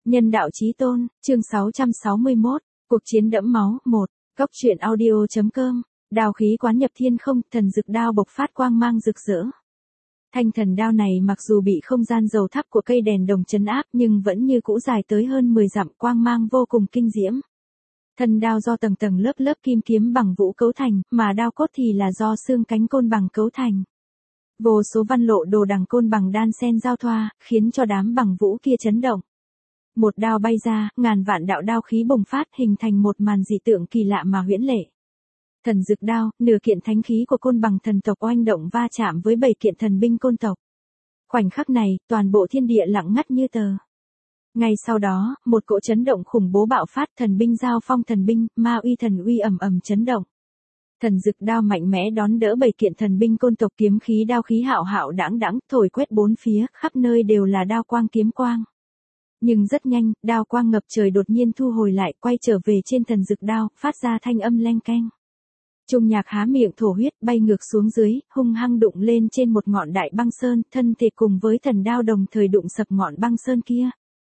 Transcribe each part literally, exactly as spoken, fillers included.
Nhân đạo chí tôn, chương sáu trăm sáu mươi mốt, cuộc chiến đẫm máu, một, Góc truyện audio.com, đao khí quán nhập thiên không, thần dực đao bộc phát quang mang rực rỡ. Thanh thần đao này mặc dù bị không gian dầu thắp của cây đèn đồng trấn áp nhưng vẫn như cũ dài tới hơn mười dặm, quang mang vô cùng kinh diễm. Thân đao do tầng tầng lớp lớp kim kiếm bằng vũ cấu thành, mà đao cốt thì là do xương cánh côn bằng cấu thành. Vô số văn lộ đồ đằng côn bằng đan xen giao thoa, khiến cho đám bằng vũ kia chấn động. Một đao bay ra, ngàn vạn đạo đao khí bùng phát, hình thành một màn dị tượng kỳ lạ mà huyễn lệ. Thần dực đao, nửa kiện thánh khí của côn bằng thần tộc oanh động va chạm với bảy kiện thần binh côn tộc. Khoảnh khắc này, toàn bộ thiên địa lặng ngắt như tờ. Ngay sau đó, một cỗ chấn động khủng bố bạo phát, thần binh giao phong thần binh, ma uy thần uy ầm ầm chấn động. Thần dực đao mạnh mẽ đón đỡ bảy kiện thần binh côn tộc, kiếm khí đao khí hạo hạo đãng đãng, thổi quét bốn phía, khắp nơi đều là đao quang kiếm quang. Nhưng rất nhanh, đao quang ngập trời đột nhiên thu hồi lại, quay trở về trên thần dực đao, phát ra thanh âm leng keng. Trung Nhạc há miệng thổ huyết, bay ngược xuống dưới, hung hăng đụng lên trên một ngọn đại băng sơn, thân thể cùng với thần đao đồng thời đụng sập ngọn băng sơn kia.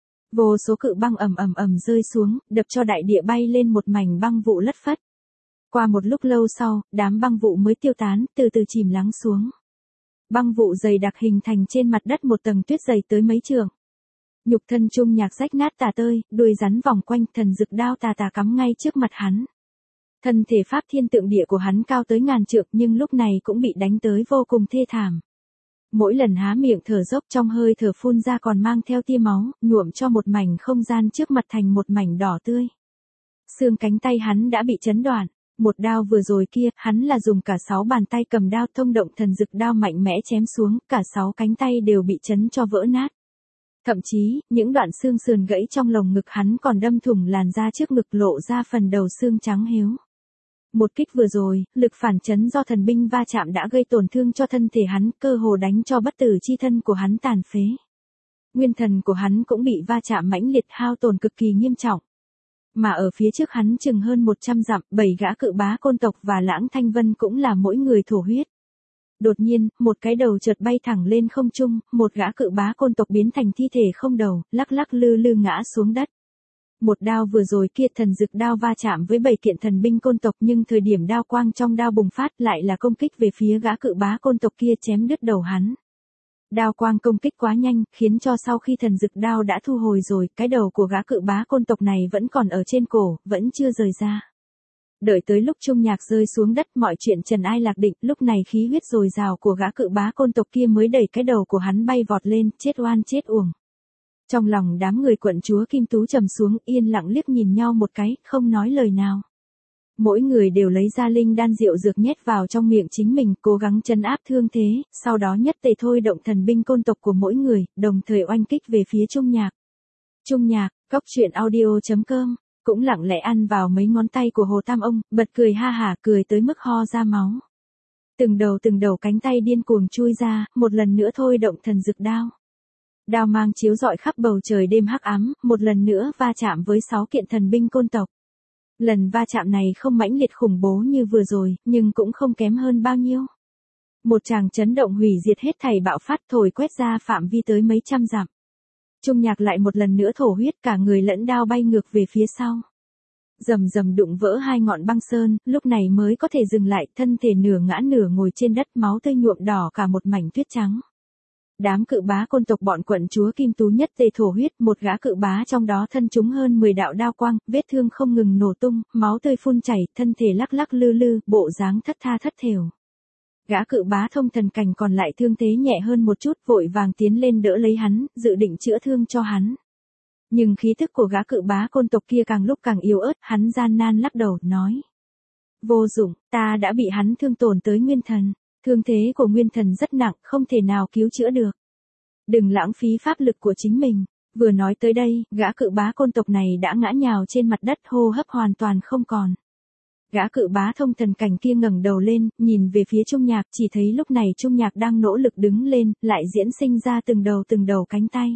Vô số cự băng ầm ầm ầm rơi xuống, đập cho đại địa bay lên một mảnh băng vụ lất phất. Qua một lúc lâu sau, đám băng vụ mới tiêu tán, từ từ chìm lắng xuống. Băng vụ dày đặc hình thành trên mặt đất một tầng tuyết dày tới mấy trượng. Nhục thân Trung Nhạc rách nát tả tơi, đuôi rắn vòng quanh, thần dực đao tà tà cắm ngay trước mặt hắn. Thân thể pháp thiên tượng địa của hắn cao tới ngàn trượng nhưng lúc này cũng bị đánh tới vô cùng thê thảm. Mỗi lần há miệng thở dốc, trong hơi thở phun ra còn mang theo tia máu, nhuộm cho một mảnh không gian trước mặt thành một mảnh đỏ tươi. Xương cánh tay hắn đã bị chấn đoạn. Một đao vừa rồi kia, hắn là dùng cả sáu bàn tay cầm đao thông động thần dực đao mạnh mẽ chém xuống, cả sáu cánh tay đều bị chấn cho vỡ nát. Thậm chí, những đoạn xương sườn gãy trong lồng ngực hắn còn đâm thủng làn da trước ngực, lộ ra phần đầu xương trắng héo. Một kích vừa rồi, lực phản chấn do thần binh va chạm đã gây tổn thương cho thân thể hắn, cơ hồ đánh cho bất tử chi thân của hắn tàn phế. Nguyên thần của hắn cũng bị va chạm mãnh liệt, hao tổn cực kỳ nghiêm trọng. Mà ở phía trước hắn chừng hơn một trăm dặm, bảy gã cự bá côn tộc và Lãng Thanh Vân cũng là mỗi người thổ huyết. Đột nhiên, một cái đầu chợt bay thẳng lên không trung, một gã cự bá côn tộc biến thành thi thể không đầu, lắc lắc lư lư ngã xuống đất. Một đao vừa rồi kia, thần dực đao va chạm với bảy kiện thần binh côn tộc, nhưng thời điểm đao quang trong đao bùng phát lại là công kích về phía gã cự bá côn tộc kia, chém đứt đầu hắn. Đao quang công kích quá nhanh, khiến cho sau khi thần dực đao đã thu hồi rồi, cái đầu của gã cự bá côn tộc này vẫn còn ở trên cổ, vẫn chưa rời ra. Đợi tới lúc Trung Nhạc rơi xuống đất, mọi chuyện trần ai lạc định, lúc này khí huyết dồi dào của gã cự bá côn tộc kia mới đẩy cái đầu của hắn bay vọt lên, chết oan chết uổng. Trong lòng đám người quận chúa Kim Tú trầm xuống, yên lặng liếc nhìn nhau một cái, không nói lời nào. Mỗi người đều lấy ra linh đan rượu dược nhét vào trong miệng chính mình, cố gắng trấn áp thương thế, sau đó nhất tề thôi động thần binh côn tộc của mỗi người, đồng thời oanh kích về phía Trung Nhạc. Trung Nhạc, Góc truyện audio.com, cũng lặng lẽ ăn vào mấy ngón tay của Hồ Tam Ông, bật cười ha hả, cười tới mức ho ra máu. Từng đầu từng đầu cánh tay điên cuồng chui ra, một lần nữa thôi động thần dực đao. Đao mang chiếu rọi khắp bầu trời đêm hắc ám, một lần nữa va chạm với sáu kiện thần binh côn tộc. Lần va chạm này không mãnh liệt khủng bố như vừa rồi, nhưng cũng không kém hơn bao nhiêu. Một tràng chấn động hủy diệt hết thảy bạo phát, thổi quét ra phạm vi tới mấy trăm dặm. Trung Nhạc lại một lần nữa thổ huyết, cả người lẫn đao bay ngược về phía sau. Rầm rầm đụng vỡ hai ngọn băng sơn, lúc này mới có thể dừng lại, thân thể nửa ngã nửa ngồi trên đất, máu tươi nhuộm đỏ cả một mảnh tuyết trắng. Đám cự bá côn tộc bọn quận chúa Kim Tú nhất tề thổ huyết, một gã cự bá trong đó thân trúng hơn mười đạo đao quang, vết thương không ngừng nổ tung, máu tươi phun chảy, thân thể lắc lắc lư lư, bộ dáng thất tha thất thểu. Gã cự bá thông thần cảnh còn lại thương thế nhẹ hơn một chút, vội vàng tiến lên đỡ lấy hắn, dự định chữa thương cho hắn. Nhưng khí thức của gã cự bá côn tộc kia càng lúc càng yếu ớt, hắn gian nan lắc đầu, nói: vô dụng, ta đã bị hắn thương tổn tới nguyên thần. Thương thế của nguyên thần rất nặng, không thể nào cứu chữa được. Đừng lãng phí pháp lực của chính mình. Vừa nói tới đây, gã cự bá côn tộc này đã ngã nhào trên mặt đất, hô hấp hoàn toàn không còn. Gã cự bá thông thần cảnh kia ngẩng đầu lên, nhìn về phía Trung Nhạc, chỉ thấy lúc này Trung Nhạc đang nỗ lực đứng lên, lại diễn sinh ra từng đầu từng đầu cánh tay.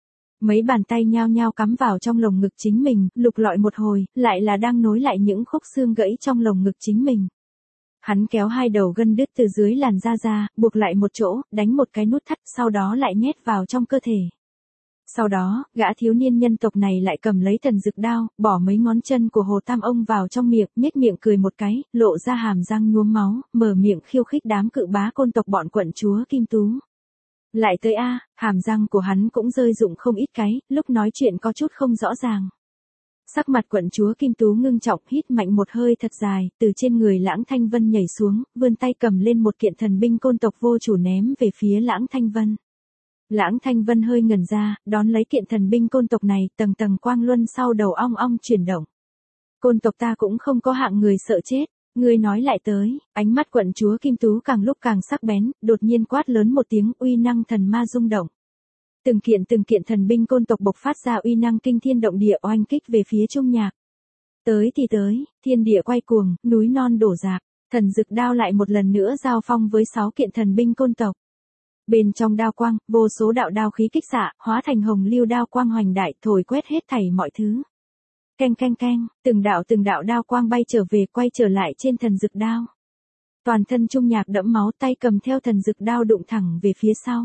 Mấy bàn tay nhao nhao cắm vào trong lồng ngực chính mình, lục lọi một hồi, lại là đang nối lại những khúc xương gãy trong lồng ngực chính mình. Hắn kéo hai đầu gân đứt từ dưới làn da ra, buộc lại một chỗ, đánh một cái nút thắt, sau đó lại nhét vào trong cơ thể. Sau đó, gã thiếu niên nhân tộc này lại cầm lấy thần dực đao, bỏ mấy ngón chân của Hồ Tam ông vào trong miệng, nhếch miệng cười một cái, lộ ra hàm răng nhuốm máu, mở miệng khiêu khích đám cự bá côn tộc bọn quận chúa Kim Tú. Lại tới a, hàm răng của hắn cũng rơi rụng không ít cái, lúc nói chuyện có chút không rõ ràng. Sắc mặt quận chúa Kim Tú ngưng trọng, hít mạnh một hơi thật dài, từ trên người Lãng Thanh Vân nhảy xuống, vươn tay cầm lên một kiện thần binh côn tộc vô chủ ném về phía Lãng Thanh Vân. Lãng Thanh Vân hơi ngẩn ra, đón lấy kiện thần binh côn tộc này, tầng tầng quang luân sau đầu ong ong chuyển động. Côn tộc ta cũng không có hạng người sợ chết, ngươi nói lại tới, ánh mắt quận chúa Kim Tú càng lúc càng sắc bén, đột nhiên quát lớn một tiếng, uy năng thần ma rung động. Từng kiện từng kiện thần binh côn tộc bộc phát ra uy năng kinh thiên động địa oanh kích về phía Trung Nhạc. Tới thì tới, thiên địa quay cuồng, núi non đổ rạp, thần dực đao lại một lần nữa giao phong với sáu kiện thần binh côn tộc. Bên trong đao quang, vô số đạo đao khí kích xạ, hóa thành hồng lưu đao quang hoành đại, thổi quét hết thảy mọi thứ. Keng keng keng, từng đạo từng đạo đao quang bay trở về, quay trở lại trên thần dực đao. Toàn thân Trung Nhạc đẫm máu, tay cầm theo thần dực đao đụng thẳng về phía sau.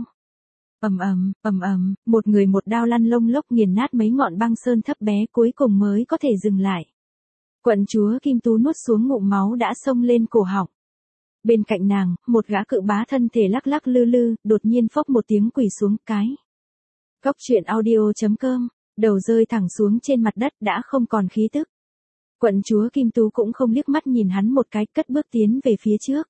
Ầm ầm, ầm ầm, một người một đao lăn lông lốc nghiền nát mấy ngọn băng sơn thấp bé, cuối cùng mới có thể dừng lại. Quận chúa Kim Tú nuốt xuống ngụm máu đã xông lên cổ họng. Bên cạnh nàng, một gã cự bá thân thể lắc lắc lư lư, đột nhiên phốc một tiếng quỳ xuống cái. Cốc truyện audio chấm com, đầu rơi thẳng xuống trên mặt đất đã không còn khí tức. Quận chúa Kim Tú cũng không liếc mắt nhìn hắn một cái, cất bước tiến về phía trước.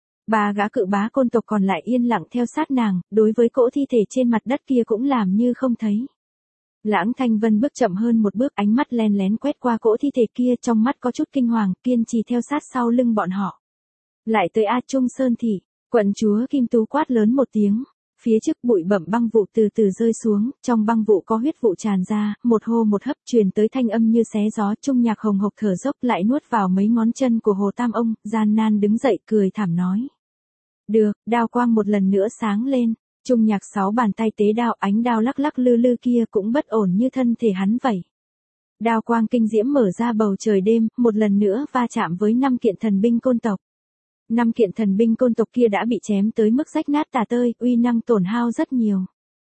Ba gã cự bá côn tộc còn lại yên lặng theo sát nàng, đối với cỗ thi thể trên mặt đất kia cũng làm như không thấy. Lãng Thanh Vân bước chậm hơn một bước, ánh mắt len lén quét qua cỗ thi thể kia, trong mắt có chút kinh hoàng, kiên trì theo sát sau lưng bọn họ. Lại tới A Trung Sơn Thị, quận chúa Kim Tú quát lớn một tiếng, phía trước bụi bẩm băng vụ từ từ rơi xuống, trong băng vụ có huyết vụ tràn ra, một hô một hấp truyền tới thanh âm như xé gió. Trung Nhạc hồng hộc thở dốc lại nuốt vào mấy ngón chân của Hồ Tam ông, gian nan đứng dậy cười thảm nói. Được, đao quang một lần nữa sáng lên, Trung Nhạc sáu bàn tay tế đao, ánh đao lắc lắc lư lư kia cũng bất ổn như thân thể hắn vậy. Đao quang kinh diễm mở ra bầu trời đêm, một lần nữa va chạm với năm kiện thần binh côn tộc. Năm kiện thần binh côn tộc kia đã bị chém tới mức rách nát tả tơi, uy năng tổn hao rất nhiều.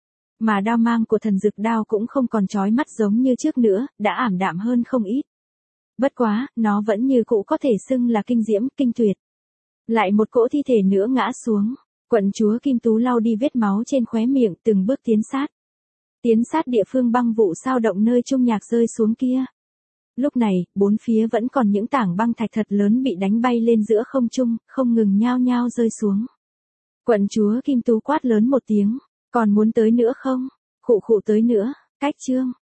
Mà đao mang của thần dực đao cũng không còn chói mắt giống như trước nữa, đã ảm đạm hơn không ít. Bất quá, nó vẫn như cũ có thể xưng là kinh diễm, kinh tuyệt. Lại một cỗ thi thể nữa ngã xuống, quận chúa Kim Tú lau đi vết máu trên khóe miệng, từng bước tiến sát. Tiến sát địa phương băng vụ sao động nơi Trung Nhạc rơi xuống kia. Lúc này, bốn phía vẫn còn những tảng băng thạch thật lớn bị đánh bay lên giữa không trung, không ngừng nhao nhao rơi xuống. Quận chúa Kim Tú quát lớn một tiếng, còn muốn tới nữa không? Khụ khụ tới nữa, cách chương.